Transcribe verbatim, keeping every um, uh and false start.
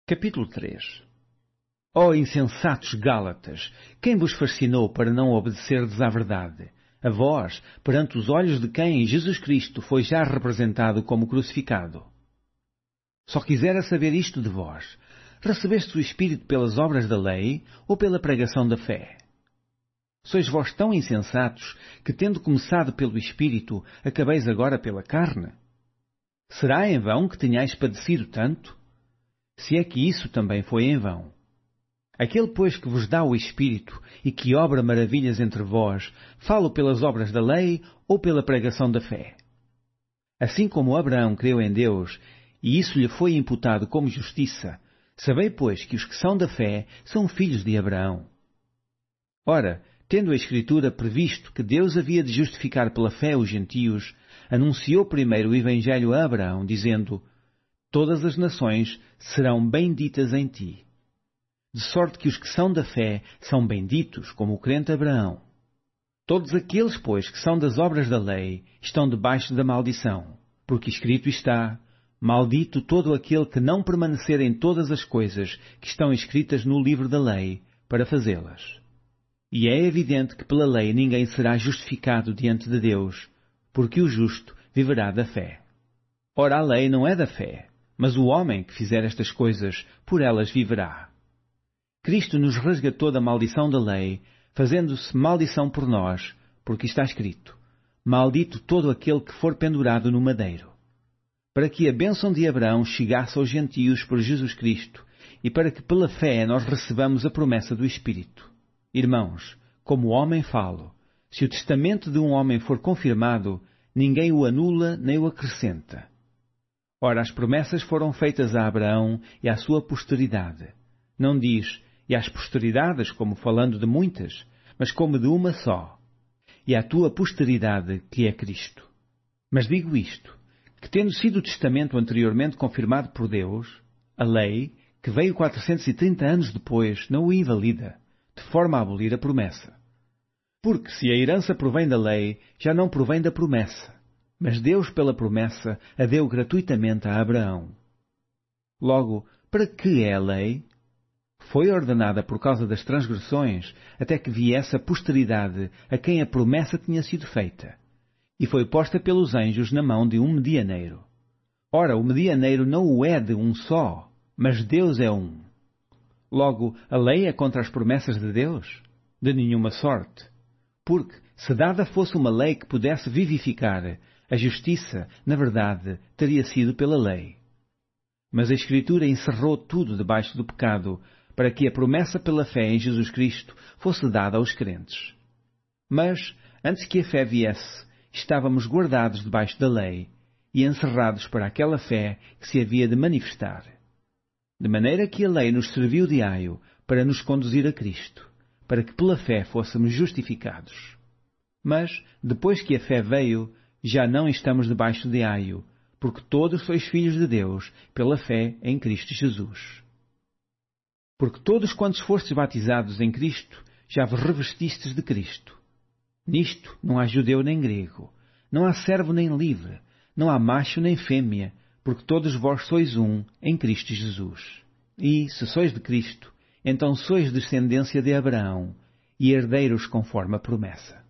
Capítulo três. Ó insensatos Gálatas, quem vos fascinou para não obedecerdes à verdade? A vós, perante os olhos de quem Jesus Cristo foi já representado como crucificado. Só quisera saber isto de vós: recebeste o Espírito pelas obras da lei ou pela pregação da fé? Sois vós tão insensatos que, tendo começado pelo Espírito, acabeis agora pela carne? Será em vão que tenhais padecido tanto? Se é que isso também foi em vão. Aquele, pois, que vos dá o Espírito e que obra maravilhas entre vós, falo pelas obras da lei ou pela pregação da fé? Assim como Abraão creu em Deus, e isso lhe foi imputado como justiça, sabei, pois, que os que são da fé são filhos de Abraão. Ora, tendo a Escritura previsto que Deus havia de justificar pela fé os gentios, anunciou primeiro o Evangelho a Abraão, dizendo: todas as nações serão benditas em ti. De sorte que os que são da fé são benditos, como o crente Abraão. Todos aqueles, pois, que são das obras da lei, estão debaixo da maldição, porque escrito está: maldito todo aquele que não permanecer em todas as coisas que estão escritas no livro da lei, para fazê-las. E é evidente que pela lei ninguém será justificado diante de Deus, porque o justo viverá da fé. Ora, a lei não é da fé, mas o homem que fizer estas coisas, por elas viverá. Cristo nos resgatou da maldição da lei, fazendo-se maldição por nós, porque está escrito: maldito todo aquele que for pendurado no madeiro. Para que a bênção de Abraão chegasse aos gentios por Jesus Cristo, e para que pela fé nós recebamos a promessa do Espírito. Irmãos, como homem falo, se o testamento de um homem for confirmado, ninguém o anula nem o acrescenta. Ora, as promessas foram feitas a Abraão e à sua posteridade. Não diz: e às posteridades, como falando de muitas, mas como de uma só, e à tua posteridade, que é Cristo. Mas digo isto, que tendo sido o testamento anteriormente confirmado por Deus, a lei, que veio quatrocentos e trinta anos depois, não o invalida, de forma a abolir a promessa. Porque se a herança provém da lei, já não provém da promessa, mas Deus pela promessa a deu gratuitamente a Abraão. Logo, para que é a lei? Foi ordenada por causa das transgressões, até que viesse a posteridade a quem a promessa tinha sido feita, e foi posta pelos anjos na mão de um medianeiro. Ora, o medianeiro não o é de um só, mas Deus é um. Logo, a lei é contra as promessas de Deus? De nenhuma sorte. Porque, se dada fosse uma lei que pudesse vivificar, a justiça, na verdade, teria sido pela lei. Mas a Escritura encerrou tudo debaixo do pecado, para que a promessa pela fé em Jesus Cristo fosse dada aos crentes. Mas, antes que a fé viesse, estávamos guardados debaixo da lei e encerrados para aquela fé que se havia de manifestar. De maneira que a lei nos serviu de aio para nos conduzir a Cristo, para que pela fé fôssemos justificados. Mas, depois que a fé veio, já não estamos debaixo de aio, porque todos sois filhos de Deus pela fé em Cristo Jesus. Porque todos quantos fostes batizados em Cristo, já vos revestistes de Cristo. Nisto não há judeu nem grego, não há servo nem livre, não há macho nem fêmea, porque todos vós sois um em Cristo Jesus. E, se sois de Cristo, então sois descendência de Abraão, e herdeiros conforme a promessa.